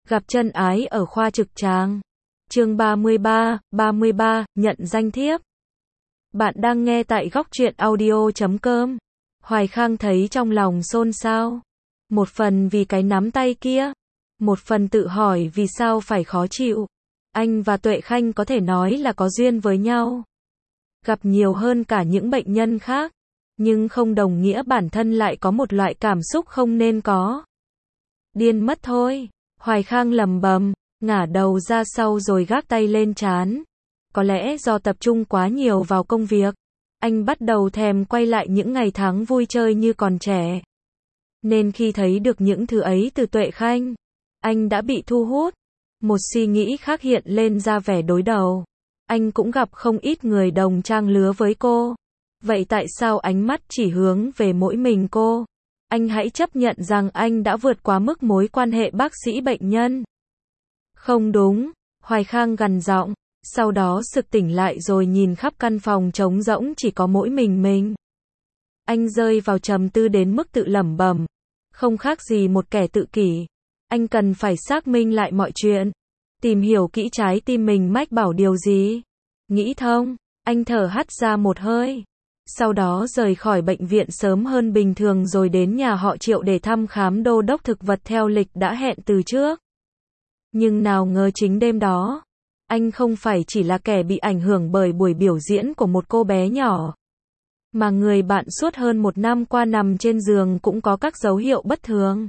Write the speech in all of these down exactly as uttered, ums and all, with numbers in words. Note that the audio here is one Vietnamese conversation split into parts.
Gặp chân ái ở khoa trực tràng. Chương ba mươi ba, ba mươi ba, nhận danh thiếp. Bạn đang nghe tại góc truyện audio chấm com. Hoài Khang thấy trong lòng xôn xao. Một phần vì cái nắm tay kia. Một phần tự hỏi vì sao phải khó chịu. Anh và Tuệ Khanh có thể nói là có duyên với nhau. Gặp nhiều hơn cả những bệnh nhân khác. Nhưng không đồng nghĩa bản thân lại có một loại cảm xúc không nên có. Điên mất thôi. Hoài Khang lầm bầm, ngả đầu ra sau rồi gác tay lên trán. Có lẽ do tập trung quá nhiều vào công việc, anh bắt đầu thèm quay lại những ngày tháng vui chơi như còn trẻ. Nên khi thấy được những thứ ấy từ Tuệ Khanh, anh đã bị thu hút. Một suy nghĩ khác hiện lên ra vẻ đối đầu. Anh cũng gặp không ít người đồng trang lứa với cô. Vậy tại sao ánh mắt chỉ hướng về mỗi mình cô? Anh hãy chấp nhận rằng anh đã vượt quá mức mối quan hệ bác sĩ bệnh nhân. Không đúng, Hoài Khang gằn giọng, sau đó sực tỉnh lại rồi nhìn khắp căn phòng trống rỗng chỉ có mỗi mình mình. Anh rơi vào trầm tư đến mức tự lẩm bẩm, không khác gì một kẻ tự kỷ. Anh cần phải xác minh lại mọi chuyện, tìm hiểu kỹ trái tim mình mách bảo điều gì. Nghĩ thông, anh thở hắt ra một hơi. Sau đó rời khỏi bệnh viện sớm hơn bình thường rồi đến nhà họ Triệu để thăm khám đô đốc thực vật theo lịch đã hẹn từ trước. Nhưng nào ngờ chính đêm đó, anh không phải chỉ là kẻ bị ảnh hưởng bởi buổi biểu diễn của một cô bé nhỏ, mà người bạn suốt hơn một năm qua nằm trên giường cũng có các dấu hiệu bất thường.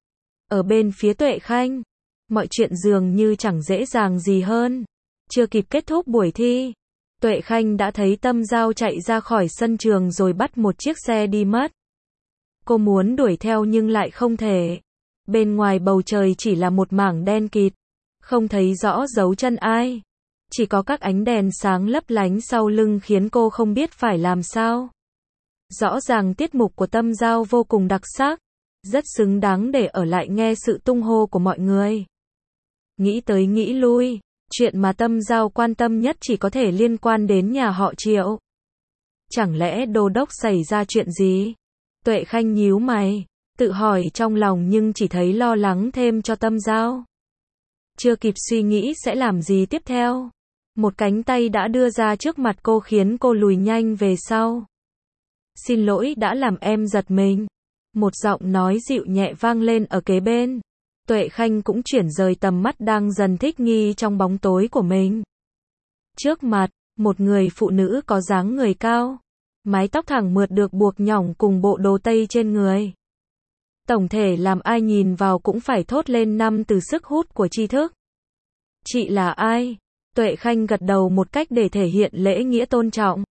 Ở bên phía Tuệ Khanh, mọi chuyện dường như chẳng dễ dàng gì hơn. Chưa kịp kết thúc buổi thi, Tuệ Khanh đã thấy Tâm Giao chạy ra khỏi sân trường rồi bắt một chiếc xe đi mất. Cô muốn đuổi theo nhưng lại không thể. Bên ngoài bầu trời chỉ là một mảng đen kịt, không thấy rõ dấu chân ai. Chỉ có các ánh đèn sáng lấp lánh sau lưng khiến cô không biết phải làm sao. Rõ ràng tiết mục của Tâm Giao vô cùng đặc sắc, rất xứng đáng để ở lại nghe sự tung hô của mọi người. Nghĩ tới nghĩ lui, chuyện mà Tâm Giao quan tâm nhất chỉ có thể liên quan đến nhà họ Triệu. Chẳng lẽ đô đốc xảy ra chuyện gì? Tuệ Khanh nhíu mày, tự hỏi trong lòng nhưng chỉ thấy lo lắng thêm cho Tâm Giao. Chưa kịp suy nghĩ sẽ làm gì tiếp theo, một cánh tay đã đưa ra trước mặt cô khiến cô lùi nhanh về sau. Xin lỗi đã làm em giật mình. Một giọng nói dịu nhẹ vang lên ở kế bên. Tuệ Khanh cũng chuyển rời tầm mắt đang dần thích nghi trong bóng tối của mình. Trước mặt, một người phụ nữ có dáng người cao, mái tóc thẳng mượt được buộc nhỏng cùng bộ đồ tây trên người. Tổng thể làm ai nhìn vào cũng phải thốt lên năm từ sức hút của tri thức. Chị là ai? Tuệ Khanh gật đầu một cách để thể hiện lễ nghĩa tôn trọng.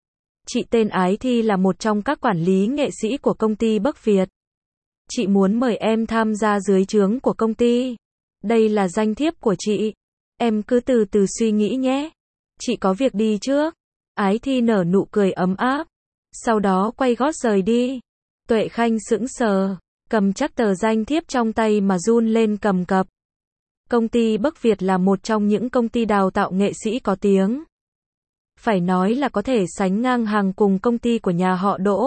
Chị tên Ái Thi là một trong các quản lý nghệ sĩ của công ty Bắc Việt. Chị muốn mời em tham gia dưới trướng của công ty. Đây là danh thiếp của chị. Em cứ từ từ suy nghĩ nhé. Chị có việc đi trước. Ái Thi nở nụ cười ấm áp. Sau đó quay gót rời đi. Tuệ Khanh sững sờ, cầm chắc tờ danh thiếp trong tay mà run lên cầm cập. Công ty Bắc Việt là một trong những công ty đào tạo nghệ sĩ có tiếng. Phải nói là có thể sánh ngang hàng cùng công ty của nhà họ Đỗ.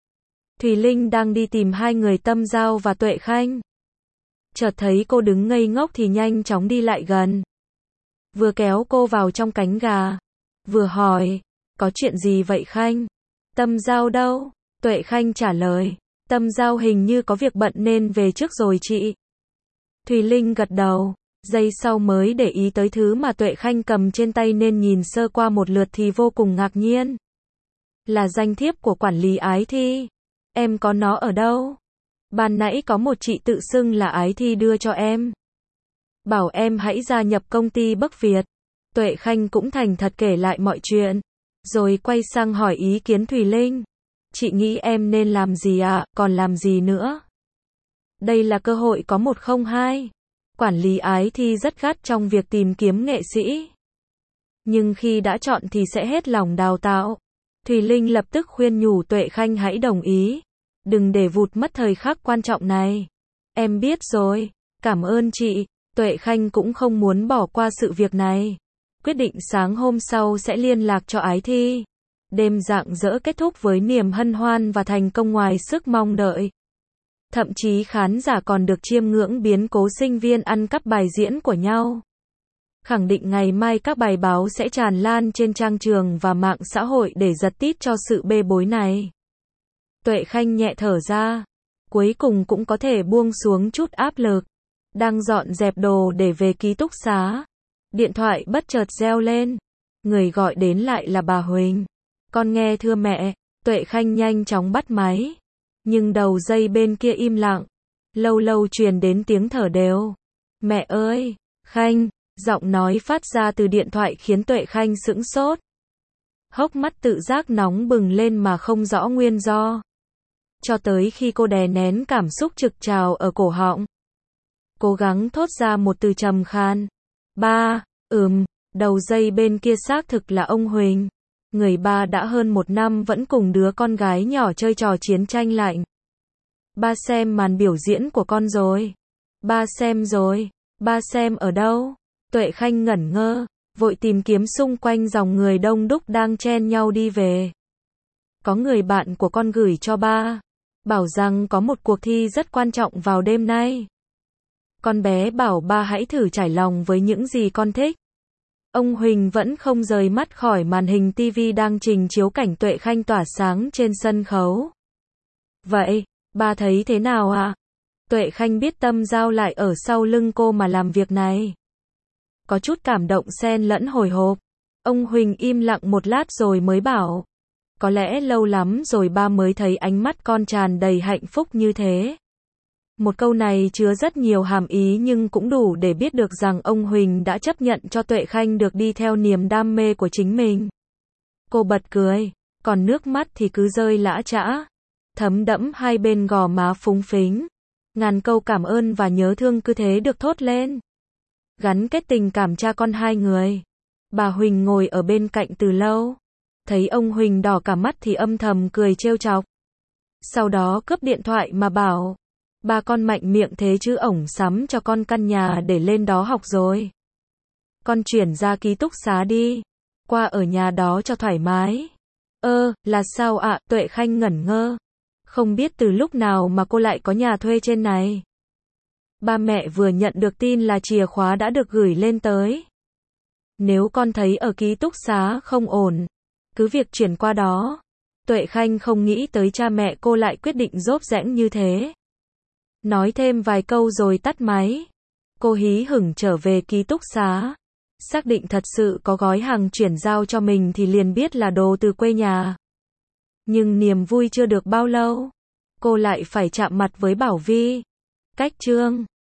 Thùy Linh đang đi tìm hai người Tâm Giao và Tuệ Khanh. Chợt thấy cô đứng ngây ngốc thì nhanh chóng đi lại gần. Vừa kéo cô vào trong cánh gà, vừa hỏi, có chuyện gì vậy Khanh? Tâm Giao đâu? Tuệ Khanh trả lời, Tâm Giao hình như có việc bận nên về trước rồi chị. Thùy Linh gật đầu, giây sau mới để ý tới thứ mà Tuệ Khanh cầm trên tay nên nhìn sơ qua một lượt thì vô cùng ngạc nhiên. Là danh thiếp của quản lý Ái Thi. Em có nó ở đâu? Ban nãy có một chị tự xưng là Ái Thi đưa cho em. Bảo em hãy gia nhập công ty Bắc Việt. Tuệ Khanh cũng thành thật kể lại mọi chuyện. Rồi quay sang hỏi ý kiến Thùy Linh. Chị nghĩ em nên làm gì ạ, à? Còn làm gì nữa? Đây là cơ hội có một không hai. Quản lý Ái Thi rất gắt trong việc tìm kiếm nghệ sĩ. Nhưng khi đã chọn thì sẽ hết lòng đào tạo. Thùy Linh lập tức khuyên nhủ Tuệ Khanh hãy đồng ý. Đừng để vụt mất thời khắc quan trọng này. Em biết rồi, cảm ơn chị. Tuệ Khanh cũng không muốn bỏ qua sự việc này. Quyết định sáng hôm sau sẽ liên lạc cho Ái Thi. Đêm rạng rỡ kết thúc với niềm hân hoan và thành công ngoài sức mong đợi. Thậm chí khán giả còn được chiêm ngưỡng biến cố sinh viên ăn cắp bài diễn của nhau. Khẳng định ngày mai các bài báo sẽ tràn lan trên trang trường và mạng xã hội để giật tít cho sự bê bối này. Tuệ Khanh nhẹ thở ra. Cuối cùng cũng có thể buông xuống chút áp lực. Đang dọn dẹp đồ để về ký túc xá. Điện thoại bất chợt reo lên. Người gọi đến lại là bà Huỳnh. Con nghe thưa mẹ. Tuệ Khanh nhanh chóng bắt máy. Nhưng đầu dây bên kia im lặng. Lâu lâu truyền đến tiếng thở đều. Mẹ ơi, Khanh. Giọng nói phát ra từ điện thoại khiến Tuệ Khanh sững sốt. Hốc mắt tự giác nóng bừng lên mà không rõ nguyên do. Cho tới khi cô đè nén cảm xúc trực trào ở cổ họng. Cố gắng thốt ra một từ trầm khan. Ba, ừm, đầu dây bên kia xác thực là ông Huỳnh. Người ba đã hơn một năm vẫn cùng đứa con gái nhỏ chơi trò chiến tranh lạnh. Ba xem màn biểu diễn của con rồi. Ba xem rồi. Ba xem ở đâu? Tuệ Khanh ngẩn ngơ, vội tìm kiếm xung quanh dòng người đông đúc đang chen nhau đi về. Có người bạn của con gửi cho ba, bảo rằng có một cuộc thi rất quan trọng vào đêm nay. Con bé bảo ba hãy thử trải lòng với những gì con thích. Ông Huỳnh vẫn không rời mắt khỏi màn hình tivi đang trình chiếu cảnh Tuệ Khanh tỏa sáng trên sân khấu. Vậy, ba thấy thế nào ạ? Tuệ Khanh biết tâm Giao lại ở sau lưng cô mà làm việc này. Có chút cảm động xen lẫn hồi hộp. Ông Huỳnh im lặng một lát rồi mới bảo. Có lẽ lâu lắm rồi ba mới thấy ánh mắt con tràn đầy hạnh phúc như thế. Một câu này chứa rất nhiều hàm ý nhưng cũng đủ để biết được rằng ông Huỳnh đã chấp nhận cho Tuệ Khanh được đi theo niềm đam mê của chính mình. Cô bật cười, còn nước mắt thì cứ rơi lã chã, thấm đẫm hai bên gò má phúng phính. Ngàn câu cảm ơn và nhớ thương cứ thế được thốt lên. Gắn kết tình cảm cha con hai người. Bà Huỳnh ngồi ở bên cạnh từ lâu. Thấy ông Huỳnh đỏ cả mắt thì âm thầm cười trêu chọc. Sau đó cướp điện thoại mà bảo. Ba con mạnh miệng thế chứ ổng sắm cho con căn nhà để lên đó học rồi. Con chuyển ra ký túc xá đi. Qua ở nhà đó cho thoải mái. Ơ, là sao ạ? Tuệ Khanh ngẩn ngơ. Không biết từ lúc nào mà cô lại có nhà thuê trên này. Ba mẹ vừa nhận được tin là chìa khóa đã được gửi lên tới. Nếu con thấy ở ký túc xá không ổn, cứ việc chuyển qua đó. Tuệ Khanh không nghĩ tới cha mẹ cô lại quyết định rốp rẽng như thế. Nói thêm vài câu rồi tắt máy. Cô hí hửng trở về ký túc xá. Xác định thật sự có gói hàng chuyển giao cho mình thì liền biết là đồ từ quê nhà. Nhưng niềm vui chưa được bao lâu, cô lại phải chạm mặt với Bảo Vi. Cách chương